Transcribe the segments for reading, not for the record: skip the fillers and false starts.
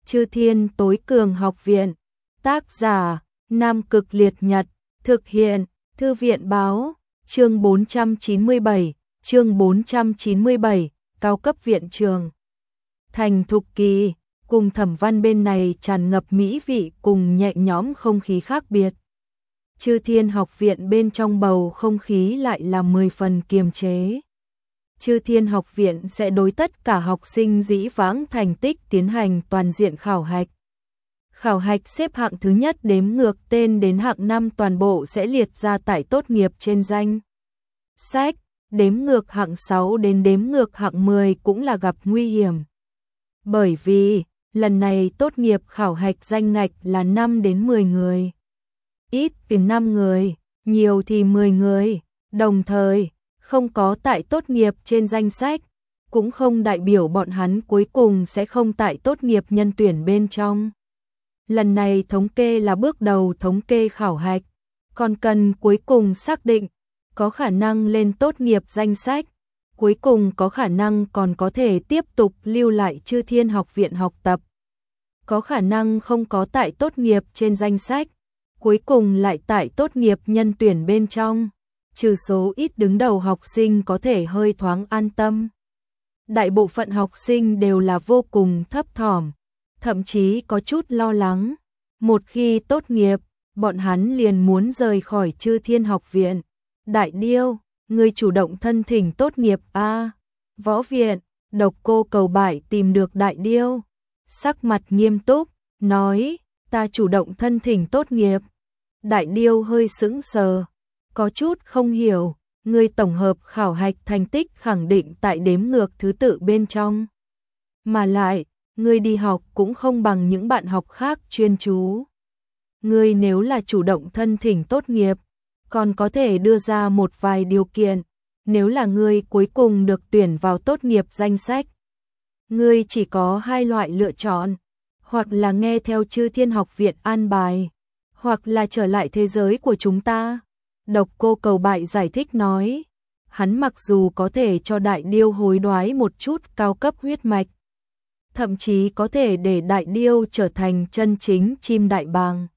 Chư Thiên Tối Cường Học Viện. Tác giả: Nam Cực Liệt Nhật. Thực hiện: Thư viện báo. Chương 497, cao cấp viện trường. Thành Thục Kỳ, cùng Thẩm Văn bên này tràn ngập mỹ vị cùng nhẹ nhõm không khí khác biệt. Chư Thiên Học Viện bên trong bầu không khí lại là 10 phần kiềm chế. Chư Thiên Học Viện sẽ đối tất cả học sinh dĩ vãng thành tích tiến hành toàn diện khảo hạch. Khảo hạch xếp hạng thứ nhất đếm ngược tên đến hạng 5 toàn bộ sẽ liệt ra tại tốt nghiệp trên danh sách, đếm ngược hạng 6 đến đếm ngược hạng 10 cũng là gặp nguy hiểm. Bởi vì, lần này tốt nghiệp khảo hạch danh ngạch là 5 đến 10 người. Ít thì 5 người, nhiều thì 10 người, đồng thời, không có tại tốt nghiệp trên danh sách, cũng không đại biểu bọn hắn cuối cùng sẽ không tại tốt nghiệp nhân tuyển bên trong. Lần này thống kê là bước đầu thống kê khảo hạch, còn cần cuối cùng xác định, có khả năng lên tốt nghiệp danh sách, cuối cùng có khả năng còn có thể tiếp tục lưu lại Chư Thiên Học Viện học tập. Có khả năng không có tại tốt nghiệp trên danh sách, cuối cùng lại tại tốt nghiệp nhân tuyển bên trong, trừ số ít đứng đầu học sinh có thể hơi thoáng an tâm. Đại bộ phận học sinh đều là vô cùng thấp thỏm, thậm chí có chút lo lắng. Một khi tốt nghiệp, bọn hắn liền muốn rời khỏi Chư Thiên Học Viện. Đại Điêu, người chủ động thân thỉnh tốt nghiệp a? Võ viện, Độc Cô Cầu Bại tìm được Đại Điêu, sắc mặt nghiêm túc, nói, ta chủ động thân thỉnh tốt nghiệp. Đại Điêu hơi sững sờ, có chút không hiểu, người tổng hợp khảo hạch thành tích khẳng định tại đếm ngược thứ tự bên trong. Mà lại, người đi học cũng không bằng những bạn học khác chuyên chú. Người nếu là chủ động thân thỉnh tốt nghiệp, còn có thể đưa ra một vài điều kiện, nếu là người cuối cùng được tuyển vào tốt nghiệp danh sách. Ngươi chỉ có 2 loại lựa chọn, hoặc là nghe theo Chư Thiên Học Viện an bài, hoặc là trở lại thế giới của chúng ta. Độc Cô Cầu Bại giải thích nói, hắn mặc dù có thể cho Đại Điêu hối đoái một chút cao cấp huyết mạch, thậm chí có thể để Đại Điêu trở thành chân chính chim đại bàng.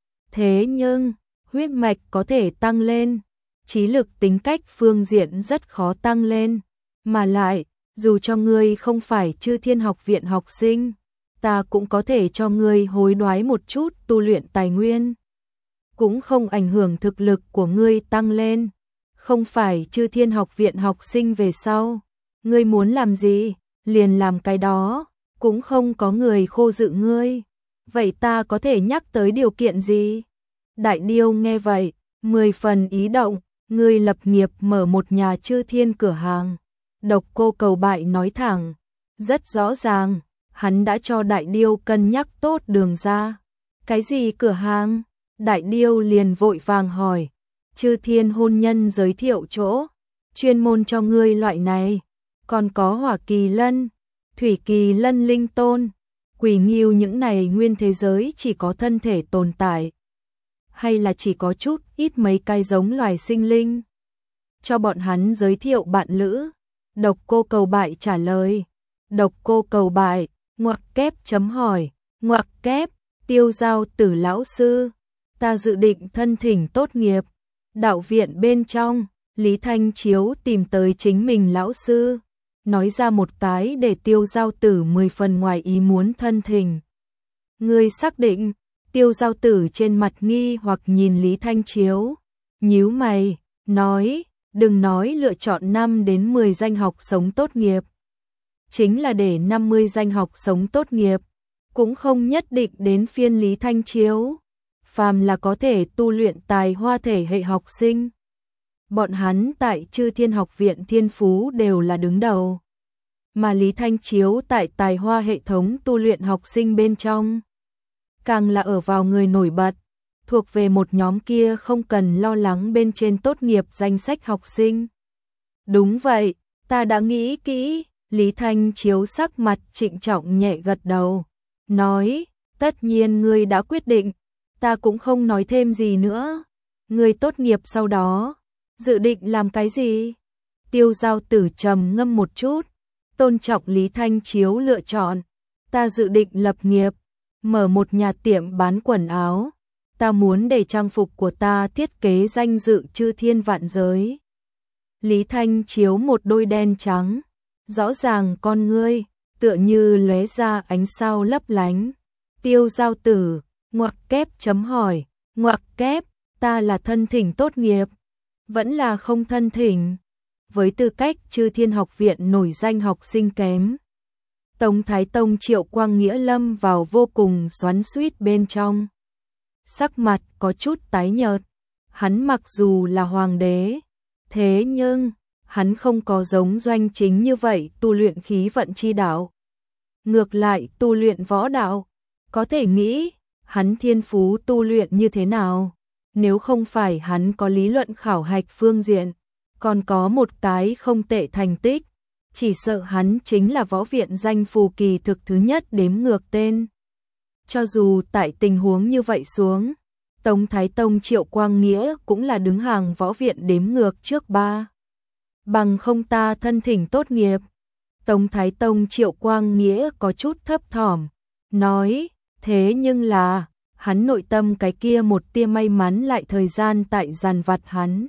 Thế nhưng, huyết mạch có thể tăng lên, trí lực tính cách phương diện rất khó tăng lên, mà lại, dù cho ngươi không phải Chư Thiên Học Viện học sinh, ta cũng có thể cho ngươi hối đoái một chút tu luyện tài nguyên. Cũng không ảnh hưởng thực lực của ngươi tăng lên, không phải Chư Thiên Học Viện học sinh về sau. Ngươi muốn làm gì, liền làm cái đó, cũng không có người khô dự ngươi. Vậy ta có thể nhắc tới điều kiện gì? Đại Điêu nghe vậy, 10 phần ý động, ngươi lập nghiệp mở một nhà Chư Thiên cửa hàng. Độc Cô Cầu Bại nói thẳng, rất rõ ràng, hắn đã cho Đại Điêu cân nhắc tốt đường ra. Cái gì cửa hàng? Đại Điêu liền vội vàng hỏi, Chư Thiên hôn nhân giới thiệu chỗ, chuyên môn cho ngươi loại này, còn có Hỏa Kỳ Lân, Thủy Kỳ Lân linh tôn, Quỷ Ngưu những này nguyên thế giới chỉ có thân thể tồn tại, hay là chỉ có chút ít mấy cái giống loài sinh linh. Cho bọn hắn giới thiệu bạn lữ. Độc Cô Cầu Bại trả lời. Độc Cô Cầu Bại, ngoặc kép chấm hỏi, ngoặc kép, Tiêu Giao Tử lão sư, ta dự định thân thỉnh tốt nghiệp. Đạo viện bên trong, Lý Thanh Chiếu tìm tới chính mình lão sư, nói ra một cái để Tiêu Giao Tử 10 phần ngoài ý muốn thân thỉnh. Ngươi xác định? Tiêu Giao Tử trên mặt nghi hoặc nhìn Lý Thanh Chiếu, nhíu mày, nói, đừng nói lựa chọn 5 đến 10 danh học sống tốt nghiệp, chính là để 50 danh học sống tốt nghiệp, cũng không nhất định đến phiên Lý Thanh Chiếu. Phàm là có thể tu luyện tài hoa thể hệ học sinh, bọn hắn tại Chư Thiên Học Viện thiên phú đều là đứng đầu. Mà Lý Thanh Chiếu tại tài hoa hệ thống tu luyện học sinh bên trong, càng là ở vào người nổi bật, thuộc về một nhóm kia không cần lo lắng bên trên tốt nghiệp danh sách học sinh. Đúng vậy, ta đã nghĩ kỹ. Lý Thanh Chiếu sắc mặt trịnh trọng nhẹ gật đầu, nói, tất nhiên ngươi đã quyết định, ta cũng không nói thêm gì nữa. Ngươi tốt nghiệp sau đó, dự định làm cái gì? Tiêu Giao Tử trầm ngâm một chút, tôn trọng Lý Thanh Chiếu lựa chọn, ta dự định lập nghiệp, mở một nhà tiệm bán quần áo, ta muốn để trang phục của ta thiết kế danh dự chư thiên vạn giới. Lý Thanh Chiếu một đôi đen trắng, rõ ràng con ngươi, tựa như lóe ra ánh sao lấp lánh. Tiêu Giao Tử, ngoặc kép chấm hỏi, ngoặc kép, ta là thân thỉnh tốt nghiệp, vẫn là không thân thỉnh. Với tư cách chư thiên học viện nổi danh học sinh kém, Tống Thái Tông Triệu Quang Nghĩa lâm vào vô cùng xoắn xuýt bên trong. Sắc mặt có chút tái nhợt, hắn mặc dù là hoàng đế, thế nhưng hắn không có giống Doanh Chính như vậy tu luyện khí vận chi đạo. Ngược lại tu luyện võ đạo, có thể nghĩ hắn thiên phú tu luyện như thế nào. Nếu không phải hắn có lý luận khảo hạch phương diện, còn có một cái không tệ thành tích, chỉ sợ hắn chính là võ viện danh phù kỳ thực thứ nhất đếm ngược tên. Cho dù tại tình huống như vậy xuống, Tống Thái Tông Triệu Quang Nghĩa cũng là đứng hàng võ viện đếm ngược trước ba. Bằng không ta thân thỉnh tốt nghiệp. Tống Thái Tông Triệu Quang Nghĩa có chút thấp thỏm, nói, thế nhưng là, hắn nội tâm cái kia một tia may mắn lại thời gian tại dàn vặt hắn.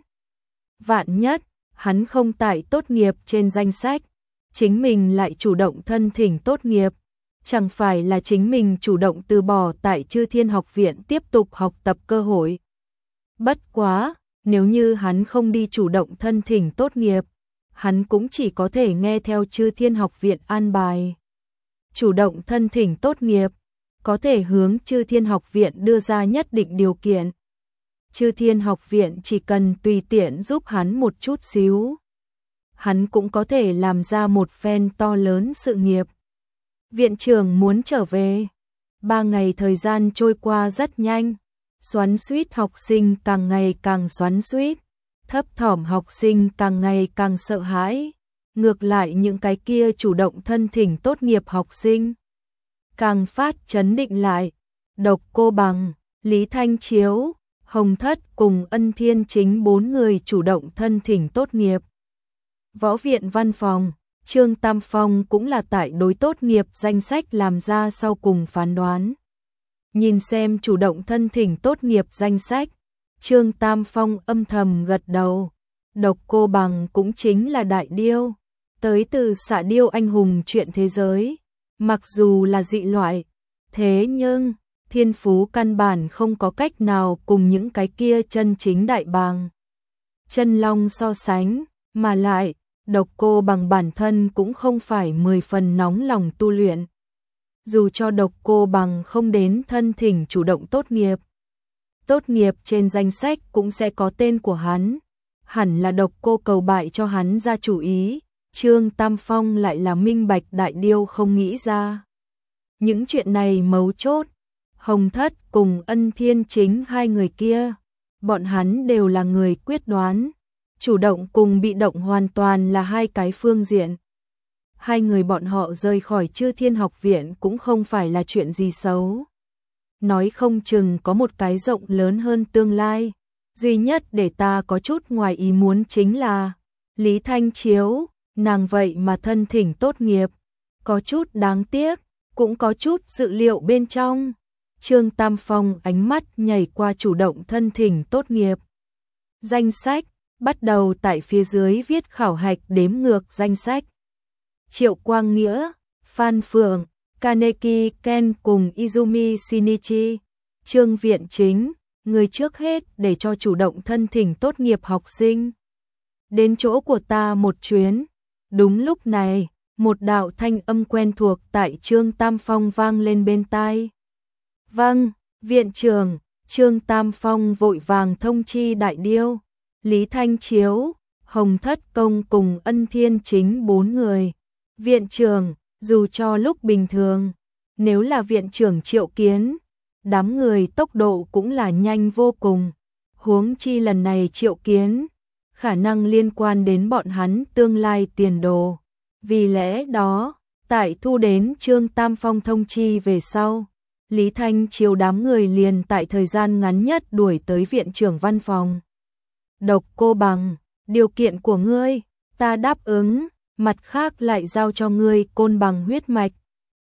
Vạn nhất, hắn không tại tốt nghiệp trên danh sách, chính mình lại chủ động thân thỉnh tốt nghiệp, chẳng phải là chính mình chủ động từ bỏ tại Chư Thiên Học Viện tiếp tục học tập cơ hội. Bất quá, nếu như hắn không đi chủ động thân thỉnh tốt nghiệp, hắn cũng chỉ có thể nghe theo Chư Thiên Học Viện an bài. Chủ động thân thỉnh tốt nghiệp, có thể hướng Chư Thiên Học Viện đưa ra nhất định điều kiện. Chư Thiên Học Viện chỉ cần tùy tiện giúp hắn một chút xíu, hắn cũng có thể làm ra một phen to lớn sự nghiệp. Viện trưởng muốn trở về. 3 ngày thời gian trôi qua rất nhanh, xoắn xuýt học sinh càng ngày càng xoắn xuýt, thấp thỏm học sinh càng ngày càng sợ hãi. Ngược lại những cái kia chủ động thân thỉnh tốt nghiệp học sinh càng phát chấn định lại. Độc Cô Bằng, Lý Thanh Chiếu, Hồng Thất cùng Ân Thiên Chính 4 người chủ động thân thỉnh tốt nghiệp. Võ viện văn phòng, Trương Tam Phong cũng là tại đối tốt nghiệp danh sách làm ra sau cùng phán đoán. Nhìn xem chủ động thân thỉnh tốt nghiệp danh sách, Trương Tam Phong âm thầm gật đầu. Độc Cô Bằng cũng chính là đại điêu, tới từ Xạ Điêu anh hùng truyện thế giới. Mặc dù là dị loại, thế nhưng thiên phú căn bản không có cách nào cùng những cái kia chân chính đại bàng chân long so sánh, mà lại Độc Cô Bằng bản thân cũng không phải 10 phần nóng lòng tu luyện. Dù cho Độc Cô Bằng không đến thân thỉnh chủ động tốt nghiệp trên danh sách cũng sẽ có tên của hắn. Hẳn là Độc Cô cầu bại cho hắn ra chủ ý. Trương Tam Phong lại là minh bạch đại điêu không nghĩ ra. Những chuyện này mấu chốt, Hồng Thất cùng Ân Thiên Chính hai người kia, bọn hắn đều là người quyết đoán, chủ động cùng bị động hoàn toàn là hai cái phương diện. Hai người bọn họ rời khỏi Chư Thiên Học Viện cũng không phải là chuyện gì xấu. Nói không chừng có một cái rộng lớn hơn tương lai. Duy nhất để ta có chút ngoài ý muốn chính là Lý Thanh Chiếu, nàng vậy mà thân thỉnh tốt nghiệp, có chút đáng tiếc, cũng có chút dự liệu bên trong. Trương Tam Phong ánh mắt nhảy qua chủ động thân thỉnh tốt nghiệp danh sách, bắt đầu tại phía dưới viết khảo hạch đếm ngược danh sách. Triệu Quang Nghĩa, Phan Phượng, Kaneki Ken cùng Izumi Shinichi, Trương Viện Chính, người trước hết để cho chủ động thân thỉnh tốt nghiệp học sinh. Đến chỗ của ta một chuyến. Đúng lúc này, một đạo thanh âm quen thuộc tại Trương Tam Phong vang lên bên tai. Vâng, viện trưởng. Trương Tam Phong vội vàng thông chi đại điêu, Lý Thanh Chiếu, Hồng Thất Công cùng Ân Thiên Chính 4 người. Viện trưởng, dù cho lúc bình thường, nếu là viện trưởng Triệu Kiến, đám người tốc độ cũng là nhanh vô cùng. Huống chi lần này Triệu Kiến, khả năng liên quan đến bọn hắn tương lai tiền đồ. Vì lẽ đó, tại thu đến Trương Tam Phong thông chi về sau, Lý Thanh Chiếu đám người liền tại thời gian ngắn nhất đuổi tới viện trưởng văn phòng. Độc Cô Bằng, điều kiện của ngươi, ta đáp ứng, mặt khác lại giao cho ngươi côn bằng huyết mạch.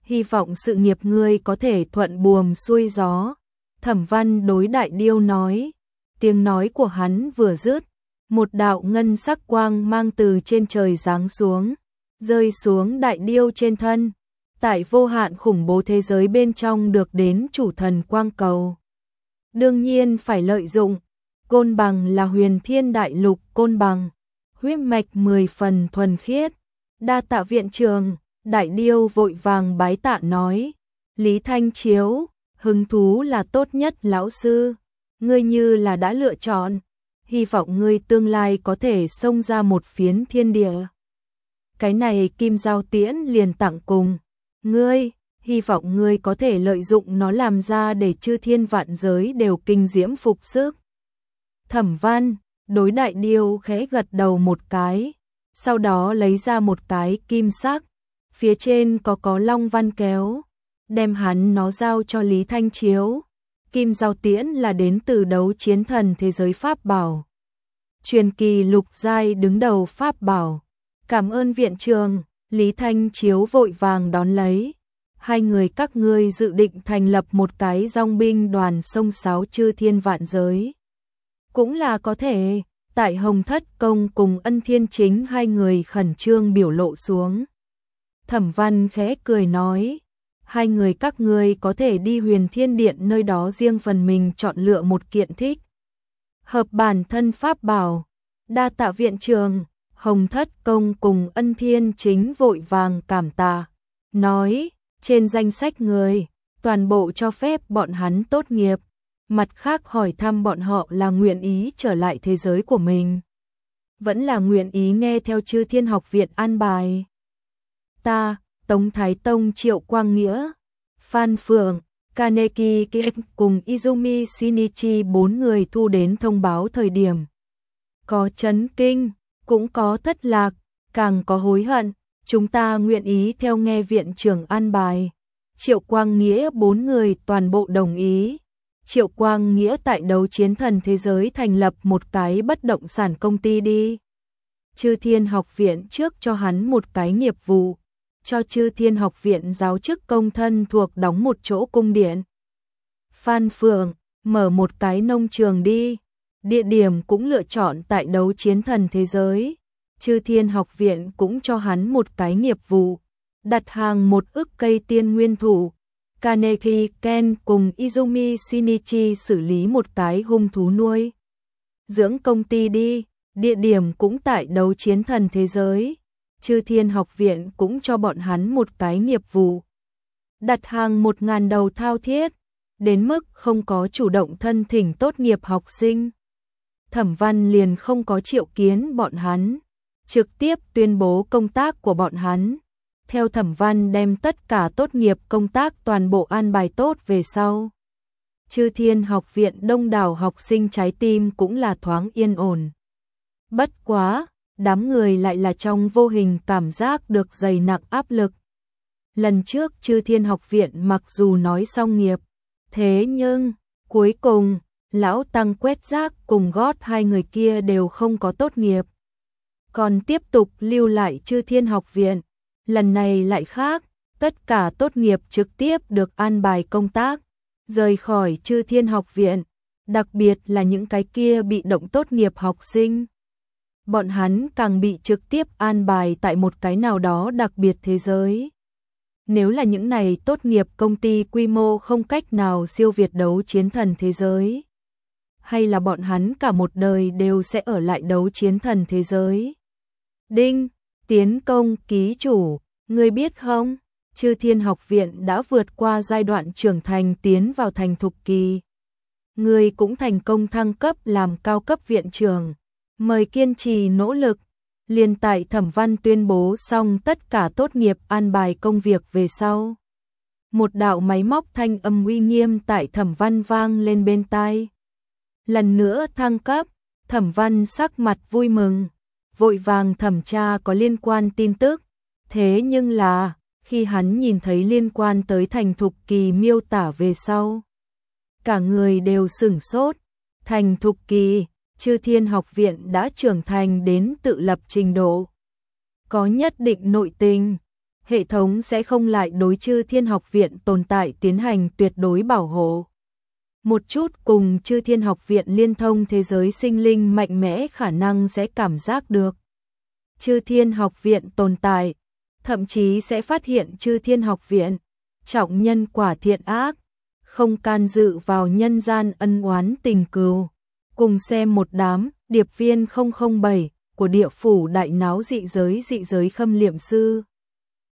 hy vọng sự nghiệp ngươi có thể thuận buồm xuôi gió. Thẩm Văn đối Đại Điêu nói, tiếng nói của hắn vừa dứt, một đạo ngân sắc quang mang từ trên trời giáng xuống, rơi xuống Đại Điêu trên thân. Tại vô hạn khủng bố thế giới bên trong được đến chủ thần quang cầu. Đương nhiên phải lợi dụng, côn bằng là huyền thiên đại lục côn bằng, huyết mạch 10 phần thuần khiết. Đa tạ viện trường, Đại Điêu vội vàng bái tạ nói, Lý Thanh Chiếu, hứng thú là tốt nhất lão sư, ngươi như là đã lựa chọn, hy vọng ngươi tương lai có thể xông ra một phiến thiên địa. Cái này Kim Giao Tiễn liền tặng cùng ngươi, hy vọng ngươi có thể lợi dụng nó làm ra để chư thiên vạn giới đều kinh diễm phục sức. Thẩm Văn đối Đại Điêu khẽ gật đầu một cái, sau đó lấy ra một cái kim sắc, phía trên có long văn kéo, đem nó giao cho Lý Thanh Chiếu. Kim Giao Tiễn là đến từ đấu chiến thần thế giới pháp bảo, truyền kỳ lục giai đứng đầu pháp bảo. Cảm ơn viện trường. Lý Thanh Chiếu vội vàng đón lấy. Hai người các ngươi dự định thành lập một cái dòng binh đoàn sông sáo chư thiên vạn giới. Cũng là có thể. Tại Hồng Thất Công cùng Ân Thiên Chính hai người khẩn trương biểu lộ xuống. Thẩm Văn khẽ cười nói, hai người các ngươi có thể đi Huyền Thiên Điện, nơi đó riêng phần mình chọn lựa một kiện thích hợp bản thân pháp bảo. Đa tạ viện trường. Hồng Thất Công cùng Ân Thiên Chính vội vàng cảm tạ, nói, trên danh sách người, toàn bộ cho phép bọn hắn tốt nghiệp, mặt khác hỏi thăm bọn họ là nguyện ý trở lại thế giới của mình, vẫn là nguyện ý nghe theo Chư Thiên Học Viện an bài. Ta, Tống Thái Tông Triệu Quang Nghĩa, Phan Phượng, Kaneki Kiek cùng Izumi Shinichi 4 người thu đến thông báo thời điểm. Có chấn kinh, cũng có thất lạc, càng có hối hận, chúng ta nguyện ý theo nghe viện trưởng an bài. Triệu Quang Nghĩa 4 người toàn bộ đồng ý. Triệu Quang Nghĩa tại đấu chiến thần thế giới thành lập một cái bất động sản công ty đi. Chư Thiên Học Viện trước cho hắn một cái nghiệp vụ, cho Chư Thiên Học Viện giáo chức công thân thuộc đóng một chỗ cung điện. Phan Phượng, mở một cái nông trường đi. Địa điểm cũng lựa chọn tại đấu chiến thần thế giới. Chư Thiên Học Viện cũng cho hắn một cái nghiệp vụ, đặt hàng 1 ức cây tiên nguyên thụ. Kaneki Ken cùng Izumi Shinichi xử lý một cái hung thú nuôi dưỡng công ty đi. Địa điểm cũng tại đấu chiến thần thế giới. Chư Thiên Học Viện cũng cho bọn hắn một cái nghiệp vụ, đặt hàng 1000 đầu thao thiết, đến mức không có chủ động thân thỉnh tốt nghiệp học sinh. Thẩm Văn liền không có triệu kiến bọn hắn, trực tiếp tuyên bố công tác của bọn hắn. Theo Thẩm Văn đem tất cả tốt nghiệp công tác toàn bộ an bài tốt về sau, Chư Thiên Học Viện đông đảo học sinh trái tim cũng là thoáng yên ổn. Bất quá, đám người lại là trong vô hình cảm giác được dày nặng áp lực. Lần trước Chư Thiên Học Viện mặc dù nói xong nghiệp, thế nhưng cuối cùng lão tăng quét rác cùng gót hai người kia đều không có tốt nghiệp, còn tiếp tục lưu lại Chư Thiên Học Viện. Lần này lại khác, tất cả tốt nghiệp trực tiếp được an bài công tác, rời khỏi Chư Thiên Học Viện, đặc biệt là những cái kia bị động tốt nghiệp học sinh. Bọn hắn càng bị trực tiếp an bài tại một cái nào đó đặc biệt thế giới. Nếu là những này tốt nghiệp công ty quy mô không cách nào siêu việt đấu chiến thần thế giới, hay là bọn hắn cả một đời đều sẽ ở lại đấu chiến thần thế giới. Đinh, tiến công ký chủ, ngươi biết không? Chư Thiên Học Viện đã vượt qua giai đoạn trưởng thành tiến vào thành thục kỳ. Ngươi cũng thành công thăng cấp làm cao cấp viện trưởng. Mời kiên trì nỗ lực. Liên tại Thẩm Văn tuyên bố xong tất cả tốt nghiệp an bài công việc về sau, một đạo máy móc thanh âm uy nghiêm tại Thẩm Văn vang lên bên tai. Lần nữa thăng cấp. Thẩm Văn sắc mặt vui mừng, vội vàng thẩm tra có liên quan tin tức. Thế nhưng là, khi hắn nhìn thấy liên quan tới thành thục kỳ miêu tả về sau, cả người đều sửng sốt. Thành thục kỳ, Chư Thiên Học Viện đã trưởng thành đến tự lập trình độ, có nhất định nội tình, hệ thống sẽ không lại đối Chư Thiên Học Viện tồn tại tiến hành tuyệt đối bảo hộ. Một chút cùng Chư Thiên Học Viện liên thông thế giới sinh linh mạnh mẽ khả năng sẽ cảm giác được Chư Thiên Học Viện tồn tại, thậm chí sẽ phát hiện Chư Thiên Học Viện trọng nhân quả thiện ác, không can dự vào nhân gian ân oán tình cừu. Cùng xem một đám điệp viên 007 của địa phủ đại náo dị giới khâm liệm sư.